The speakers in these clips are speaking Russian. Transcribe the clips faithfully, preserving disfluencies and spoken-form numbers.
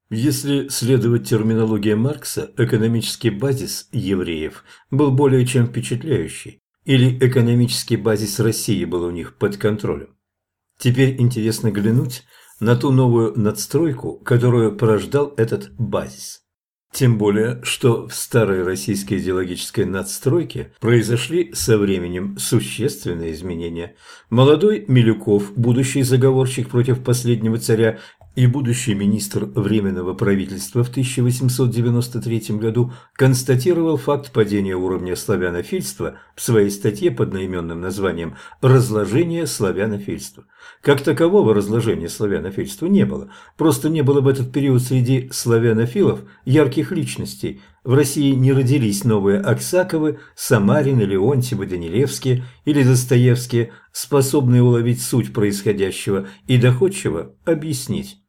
Если следовать терминологии Маркса, экономический базис евреев был более чем впечатляющий, или экономический базис России был у них под контролем. Теперь интересно глянуть на ту новую надстройку, которую порождал этот базис. Тем более, что в старой российской идеологической надстройке произошли со временем существенные изменения. Молодой Милюков, будущий заговорщик против последнего царя и будущий министр Временного правительства в тысяча восемьсот девяносто третьем году, констатировал факт падения уровня славянофильства в своей статье под наименным названием «Разложение славянофильства». Как такового разложения славянофильства не было, просто не было в этот период среди славянофилов ярких личностей. В России не родились новые Аксаковы, Самарины, Леонтьевы, Данилевские или Достоевские, способные уловить суть происходящего и доходчиво объяснить.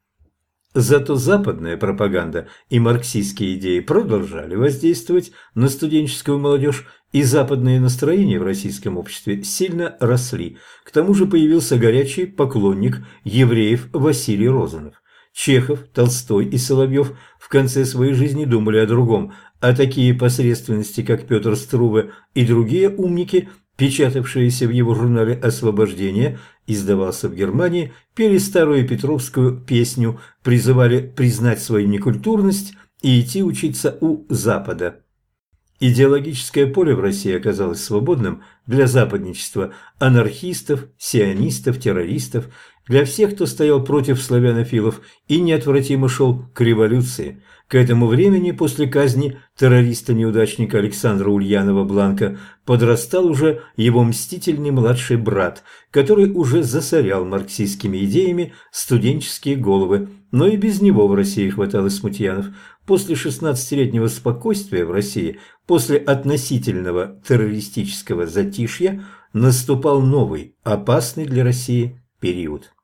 Зато западная пропаганда и марксистские идеи продолжали воздействовать на студенческую молодежь, и западные настроения в российском обществе сильно росли. К тому же появился горячий поклонник евреев Василий Розанов. Чехов, Толстой и Соловьев в конце своей жизни думали о другом, а такие посредственности, как Петр Струве и другие умники, печатавшиеся в его журнале «Освобождение», издавался в Германии, пели старую петровскую песню, призывали признать свою некультурность и идти учиться у Запада. Идеологическое поле в России оказалось свободным для западничества анархистов, сионистов, террористов, для всех, кто стоял против славянофилов и неотвратимо шел к революции. К этому времени, после казни террориста-неудачника Александра Ульянова-Бланка, подрастал уже его мстительный младший брат, который уже засорял марксистскими идеями студенческие головы. Но и без него в России хватало смутьянов. После шестнадцатилетнего спокойствия в России, после относительного террористического затишья, наступал новый, опасный для России период.